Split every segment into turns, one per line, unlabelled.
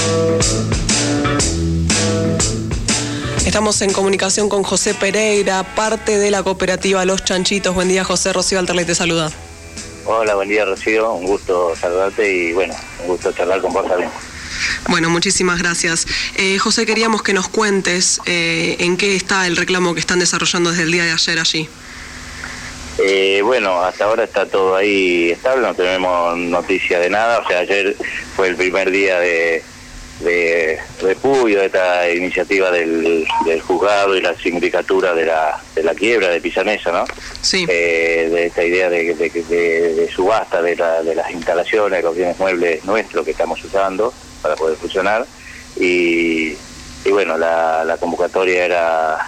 Estamos en comunicación con José Pereira, parte de la cooperativa Los Chanchitos. Buen día, José. Rocío Alterley te saluda.
Hola, buen día, Rocío. Un gusto saludarte y bueno, un gusto charlar con vos también.
Bueno, muchísimas gracias. José, queríamos que nos cuentes en qué está el reclamo que están desarrollando desde el día de ayer allí.
Bueno, hasta ahora está todo ahí estable, no tenemos noticia de nada. O sea, ayer fue el primer día de repudio de esta iniciativa del juzgado y la sindicatura de la quiebra de Pisanesa, ¿no?
Sí.
De esta idea de subasta de las instalaciones, los bienes muebles nuestros que estamos usando para poder funcionar. Y bueno, la convocatoria era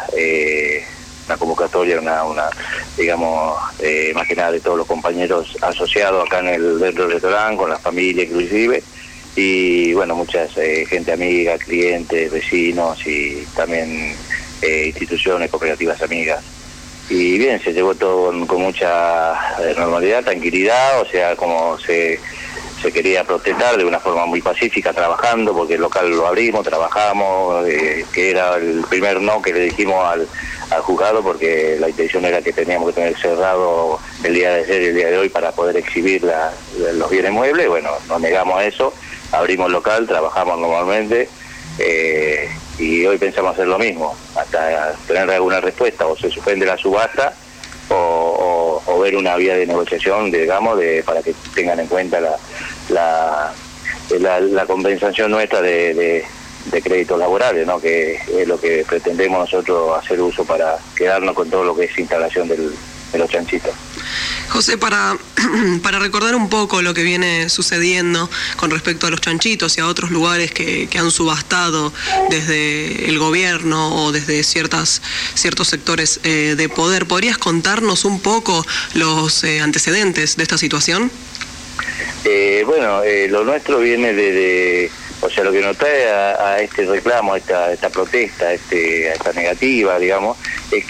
una digamos, más que nada de todos los compañeros asociados acá dentro del restaurante, con la familia inclusive. Y bueno, mucha gente amiga, clientes, vecinos y también instituciones, cooperativas amigas. Y bien, se llevó todo con mucha normalidad, tranquilidad, o sea, como se quería protestar de una forma muy pacífica, trabajando, porque el local lo abrimos, trabajamos, que era el primer no que le dijimos al juzgado, porque la intención era que teníamos que tener cerrado el día de ayer y el día de hoy para poder exhibir los bienes muebles. Bueno, nos negamos a eso. Abrimos el local, trabajamos normalmente y hoy pensamos hacer lo mismo, hasta tener alguna respuesta, o se suspende la subasta o ver una vía de negociación, digamos, para que tengan en cuenta la compensación nuestra de créditos laborales, ¿no? Que es lo que pretendemos nosotros hacer uso para quedarnos con todo lo que es instalación de los chanchitos.
José, para recordar un poco lo que viene sucediendo con respecto a los chanchitos y a otros lugares que han subastado desde el gobierno o desde ciertos sectores de poder, ¿podrías contarnos un poco los antecedentes de esta situación?
Bueno, lo nuestro viene o sea, lo que nos trae a este reclamo, a esta protesta, a esta negativa, digamos, es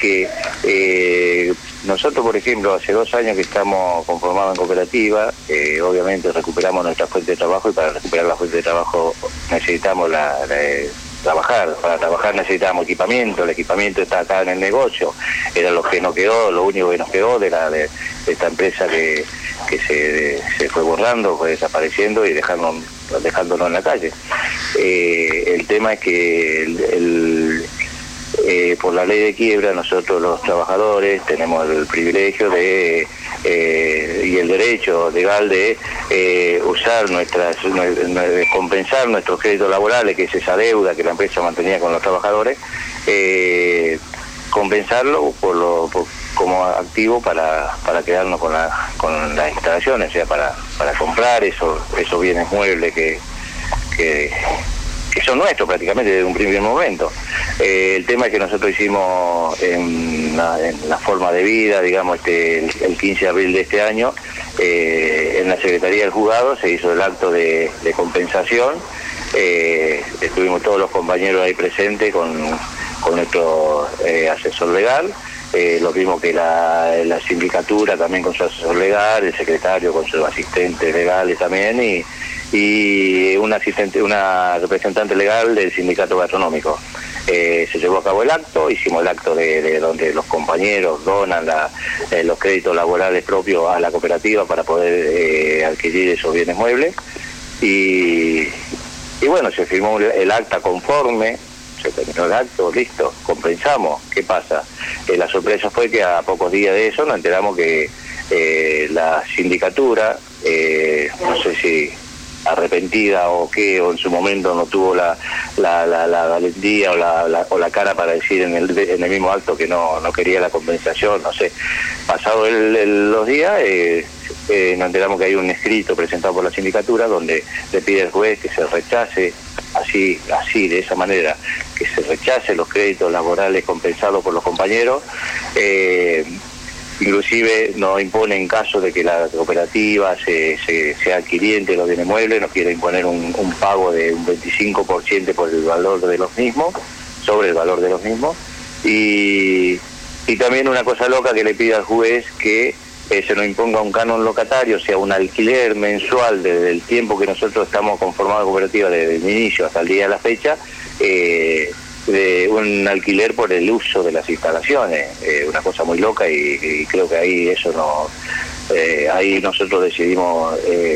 que nosotros, por ejemplo, hace 2 años que estamos conformados en cooperativa, obviamente recuperamos nuestra fuente de trabajo, y para recuperar la fuente de trabajo necesitamos trabajar. Para trabajar necesitamos equipamiento. El equipamiento está acá en el negocio, era lo que nos quedó, lo único que nos quedó de esta empresa que se fue borrando, fue desapareciendo y dejándonos en la calle. El tema es que por la ley de quiebra, nosotros los trabajadores tenemos el privilegio y el derecho legal de usar compensar nuestros créditos laborales, que es esa deuda que la empresa mantenía con los trabajadores, compensarlo como activo para quedarnos con las instalaciones, o sea, para comprar esos bienes muebles que son nuestros prácticamente desde un primer momento. El tema es que nosotros hicimos en la forma de vida, digamos, el 15 de abril de este año, en la Secretaría del Juzgado se hizo el acto de compensación. Estuvimos todos los compañeros ahí presentes con nuestro asesor legal. Lo mismo que la sindicatura también con su asesor legal, el secretario con sus asistentes legales también, y una representante legal del sindicato gastronómico. Se llevó a cabo el acto, hicimos el acto de donde los compañeros donan los créditos laborales propios a la cooperativa para poder adquirir esos bienes muebles, y bueno, se firmó el acta conforme. Se terminó el acto, listo, compensamos. ¿Qué pasa? La sorpresa fue que a pocos días de eso nos enteramos que la sindicatura, no sé si arrepentida o qué, o en su momento no tuvo la valentía o la cara para decir en el mismo acto que no quería la compensación, no sé. Pasado los días, nos enteramos que hay un escrito presentado por la sindicatura donde le pide al juez que se rechace así, de esa manera, que se rechace los créditos laborales compensados por los compañeros. Inclusive nos impone, en caso de que la cooperativa sea adquiriente de los bienes muebles, nos quiere imponer un pago de un 25% por el valor de los mismos, sobre el valor de los mismos, y también una cosa loca que le pide al juez que se nos imponga un canon locatario, o sea, un alquiler mensual desde el tiempo que nosotros estamos conformados cooperativa, desde el inicio hasta el día de la fecha, de un alquiler por el uso de las instalaciones, una cosa muy loca y creo que ahí eso no, ahí nosotros decidimos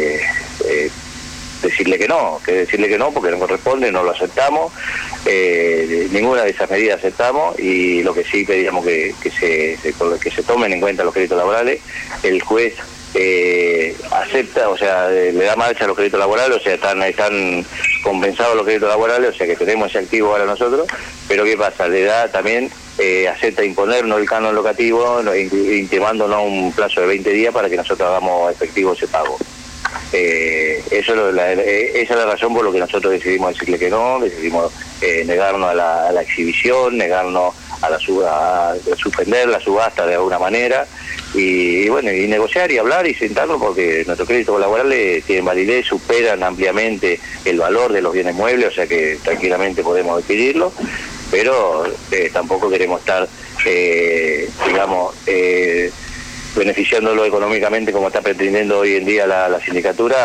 decirle que no porque no corresponde, no lo aceptamos, ninguna de esas medidas aceptamos, y lo que sí pedíamos que se tomen en cuenta los créditos laborales. El juez acepta, o sea, le da marcha a los créditos laborales, o sea, están compensados los créditos laborales, o sea que tenemos ese activo ahora nosotros, pero ¿qué pasa? Le da también, acepta imponernos el canon locativo, intimándonos un plazo de 20 días para que nosotros hagamos efectivo ese pago. Esa es la razón por lo que nosotros decidimos decirle que no, decidimos negarnos a la exhibición, negarnos a suspender la subasta de alguna manera, y bueno, y negociar y hablar y sentarnos, porque nuestros créditos laborales tienen validez, superan ampliamente el valor de los bienes muebles, o sea que tranquilamente podemos adquirirlos, pero tampoco queremos estar, digamos, beneficiándolo económicamente como está pretendiendo hoy en día la sindicatura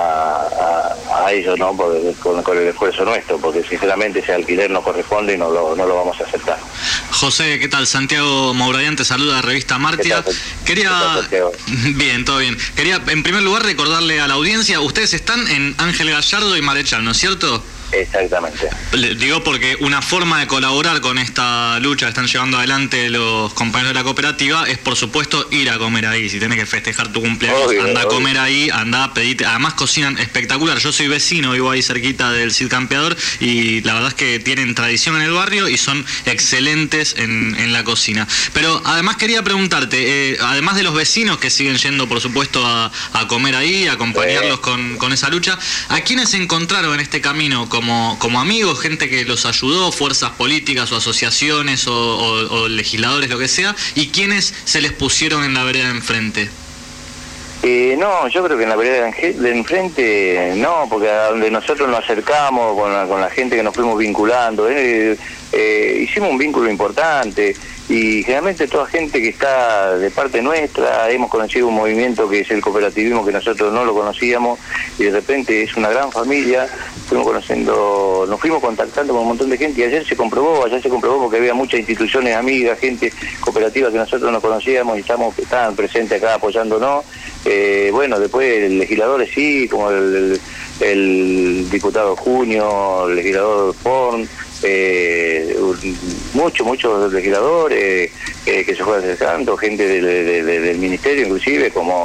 a ellos, ¿no? Con el esfuerzo nuestro, porque sinceramente ese alquiler no corresponde y no lo vamos a aceptar.
José, ¿qué tal? Santiago Mouradian te saluda de Revista Martia. Bien, todo bien. Quería en primer lugar recordarle a la audiencia, ustedes están en Ángel Gallardo y Marechal, ¿no es cierto?
Exactamente.
Digo porque una forma de colaborar con esta lucha que están llevando adelante los compañeros de la cooperativa es, por supuesto, ir a comer ahí. Si tenés que festejar tu cumpleaños, anda a comer ahí, anda a pedirte. Además cocinan espectacular. Yo soy vecino, vivo ahí cerquita del Cid Campeador, y la verdad es que tienen tradición en el barrio y son excelentes en la cocina. Pero además quería preguntarte, además de los vecinos que siguen yendo, por supuesto, a comer ahí, a acompañarlos con esa lucha, ¿a quiénes encontraron en este camino como amigos, gente que los ayudó, fuerzas políticas o asociaciones o legisladores, lo que sea, y quiénes se les pusieron en la vereda de enfrente?
No, yo creo que en la vereda de enfrente no, porque a donde nosotros nos acercamos con la gente que nos fuimos vinculando, hicimos un vínculo importante, y generalmente toda gente que está de parte nuestra, hemos conocido un movimiento que es el cooperativismo, que nosotros no lo conocíamos, y de repente es una gran familia, nos fuimos contactando con un montón de gente, y ayer se comprobó porque había muchas instituciones amigas, gente cooperativa que nosotros no conocíamos y estaban presentes acá apoyándonos. Bueno, después legisladores sí, como el diputado Junio, el legislador Forn, muchos legisladores que se fueron acercando, gente del ministerio inclusive, como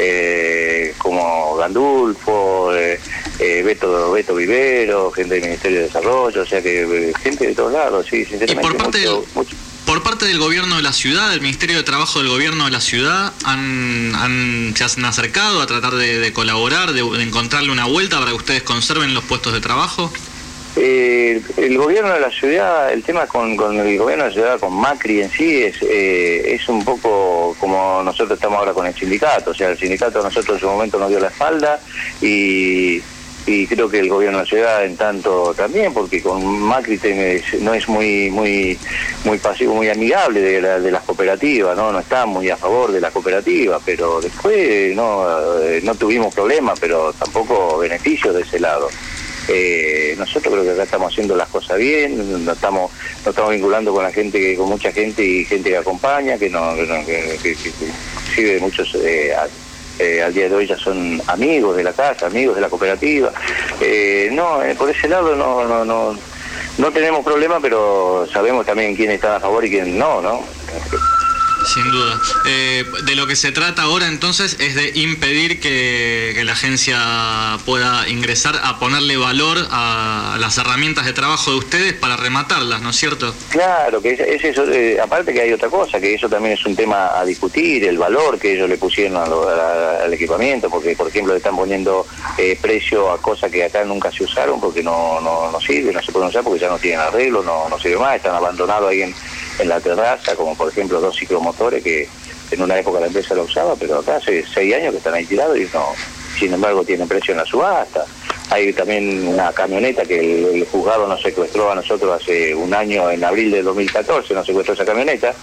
Gandulfo, Beto Vivero, gente del Ministerio de Desarrollo, o sea que gente de todos lados, sí, sinceramente.
Por parte del gobierno de la ciudad, del Ministerio de Trabajo del gobierno de la ciudad, se han acercado a tratar de colaborar, de encontrarle una vuelta para que ustedes conserven los puestos de trabajo.
El gobierno de la ciudad, el tema con el gobierno de la ciudad, con Macri en sí, es un poco como nosotros estamos ahora con el sindicato. O sea, el sindicato a nosotros en su momento nos dio la espalda, y creo que el gobierno de la ciudad en tanto también, porque con Macri no es muy pasivo, muy amigable de las cooperativas, no está muy a favor de las cooperativas, pero después no tuvimos problemas, pero tampoco beneficios de ese lado. Nosotros creo que acá estamos haciendo las cosas bien, nos estamos vinculando con la gente, con mucha gente, y gente que acompaña, que inclusive muchos al día de hoy ya son amigos de la casa, amigos de la cooperativa. Por ese lado no tenemos problema, pero sabemos también quién está a favor y quién no.
Sin duda. De lo que se trata ahora entonces es de impedir que la agencia pueda ingresar a ponerle valor a las herramientas de trabajo de ustedes para rematarlas, ¿no es cierto?
Claro, que es eso. Aparte que hay otra cosa, que eso también es un tema a discutir, el valor que ellos le pusieron al equipamiento, porque por ejemplo le están poniendo precio a cosas que acá nunca se usaron, porque no sirve, no se pueden usar porque ya no tienen arreglo, no sirve más, están abandonados ahí en la terraza, como por ejemplo 2 ciclomotores que en una época la empresa lo usaba, pero acá hace 6 años que están ahí tirados y sin embargo tienen precio en la subasta. Hay también una camioneta que el juzgado nos secuestró a nosotros hace un año, en abril de 2014, nos secuestró esa camioneta,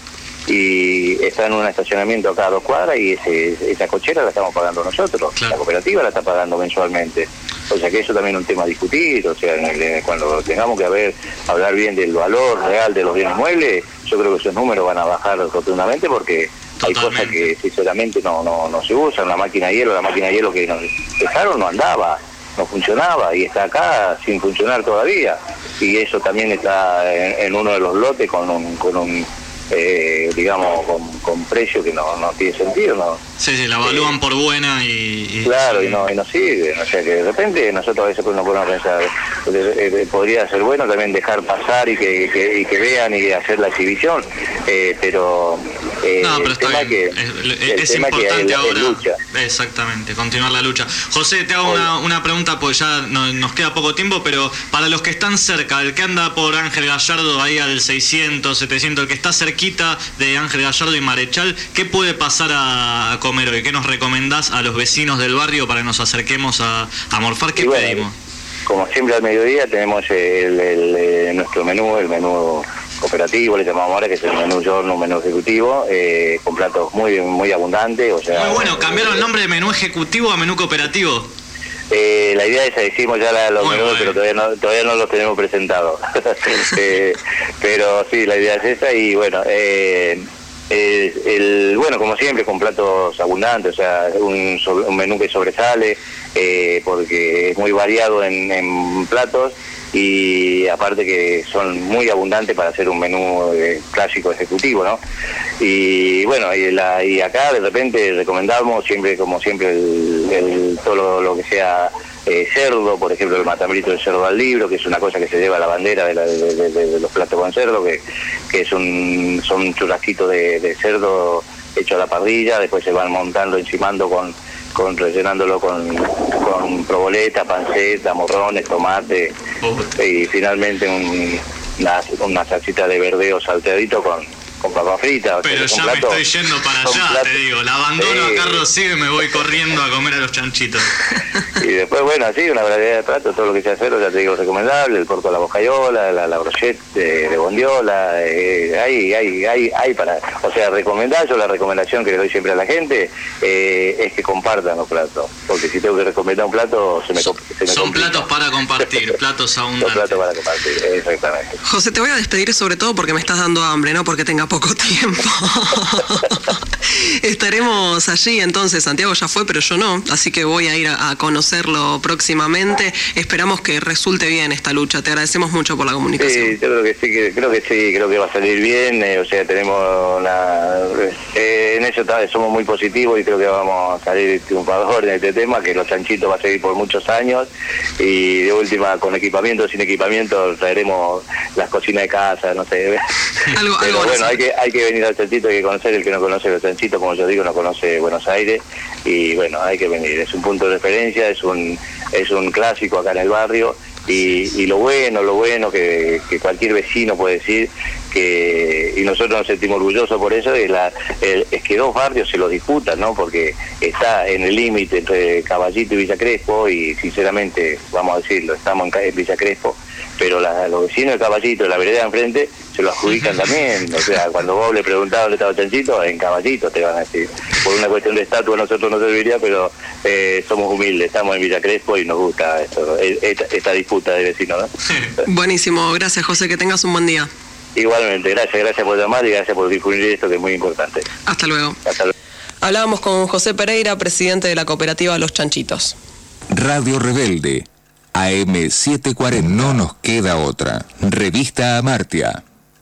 y está en un estacionamiento acá a 2 cuadras y esa cochera la estamos pagando nosotros, claro. La cooperativa la está pagando mensualmente. O sea que eso también es un tema a discutir, o sea, cuando tengamos que hablar bien del valor real de los bienes muebles, yo creo que esos números van a bajar rotundamente porque hay cosas que sinceramente no se usan. La máquina de hielo que nos dejaron no andaba, no funcionaba y está acá sin funcionar todavía. Y eso también está en uno de los lotes con un digamos, con precio que no tiene sentido, ¿no?
Sí, la evalúan por buena y
claro, y no sirve. O sea que de repente nosotros a veces no podemos pensar, podría ser bueno también dejar pasar y que vean y hacer la exhibición, pero
el tema que es importante ahora, lucha. Exactamente, continuar la lucha. José, te hago una pregunta, pues ya nos queda poco tiempo, pero para los que están cerca, el que anda por Ángel Gallardo ahí al 600, 700, el que está cerquita de Ángel Gallardo y Marechal, ¿qué puede pasar a comer hoy? ¿Qué nos recomendás a los vecinos del barrio para que nos acerquemos a morfar? ¿Qué pedimos?
Como siempre al mediodía tenemos nuestro menú, el menú cooperativo, le llamamos ahora, que es el menú giorno, un menú ejecutivo, con platos muy muy abundantes. O sea,
muy bueno, cambiaron el nombre de menú ejecutivo a menú cooperativo.
La idea es, decimos ya los menús, pero todavía no los tenemos presentados. Pero sí, la idea es esa y bueno, bueno, como siempre, con platos abundantes, o sea, un menú que sobresale, porque es muy variado en platos y aparte que son muy abundantes para hacer un menú clásico ejecutivo, ¿no? Y bueno, y acá de repente recomendamos siempre, como siempre, todo lo que sea cerdo, por ejemplo el matambrito de cerdo al libro, que es una cosa que se lleva a la bandera de los platos con cerdo, que son churrasquitos de cerdo hecho a la parrilla, después se van montando, encimando rellenándolo con proboleta, panceta, morrones, tomate y finalmente una salsita de verdeo salteadito con papa frita.
Pero ya me estoy yendo para allá, te digo, la abandono a Carlos Sigue y me voy corriendo a comer a los chanchitos.
Y después, bueno, así, una variedad de platos, todo lo que sea cerdo, ya te digo, recomendable, el porco a la boscayola, la brochette de bondiola, hay para, o sea, recomendar, yo la recomendación que le doy siempre a la gente es que compartan los platos, porque si tengo que recomendar un plato, se me
Son
complica.
Platos para compartir, platos abundantes.
Son platos para compartir, exactamente.
José, te voy a despedir sobre todo porque me estás dando hambre, no porque tenga poco tiempo. Estaremos allí entonces, Santiago ya fue, pero yo no, así que voy a ir a conocerlo próximamente. Esperamos que resulte bien esta lucha. Te agradecemos mucho por la comunicación.
Sí, yo creo que va a salir bien, o sea, tenemos en eso somos muy positivos y creo que vamos a salir triunfadores en este tema, que los chanchitos va a seguir por muchos años y de última, con equipamiento, sin equipamiento, traeremos las cocinas de casa, no sé.
Algo
bueno, hay que venir al chanchito, hay que conocer, el que no conoce los chanchitos, como yo digo, no conoce Buenos Aires y bueno, hay que venir, es un punto de referencia, es un clásico acá en el barrio y lo bueno que cualquier vecino puede decir y nosotros nos sentimos orgullosos por eso, es que dos barrios se lo disputan, ¿no? Porque está en el límite entre Caballito y Villa Crespo y sinceramente, vamos a decirlo, estamos en Villa Crespo, pero los vecinos de Caballito, de la vereda de enfrente, se lo adjudican también. O sea, cuando vos le preguntabas dónde estaba Chanchito, en Caballito te van a decir. Por una cuestión de estatus a nosotros no serviría, pero somos humildes, estamos en Villa Crespo y nos gusta esta disputa de vecinos, ¿no?
Buenísimo, gracias José, que tengas un buen día.
Igualmente, gracias por llamar y gracias por difundir esto que es muy importante.
Hasta luego.
Hasta luego.
Hablábamos con José Pereira, presidente de la cooperativa Los Chanchitos.
Radio Rebelde, AM 740. No nos queda otra. Revista Amartya.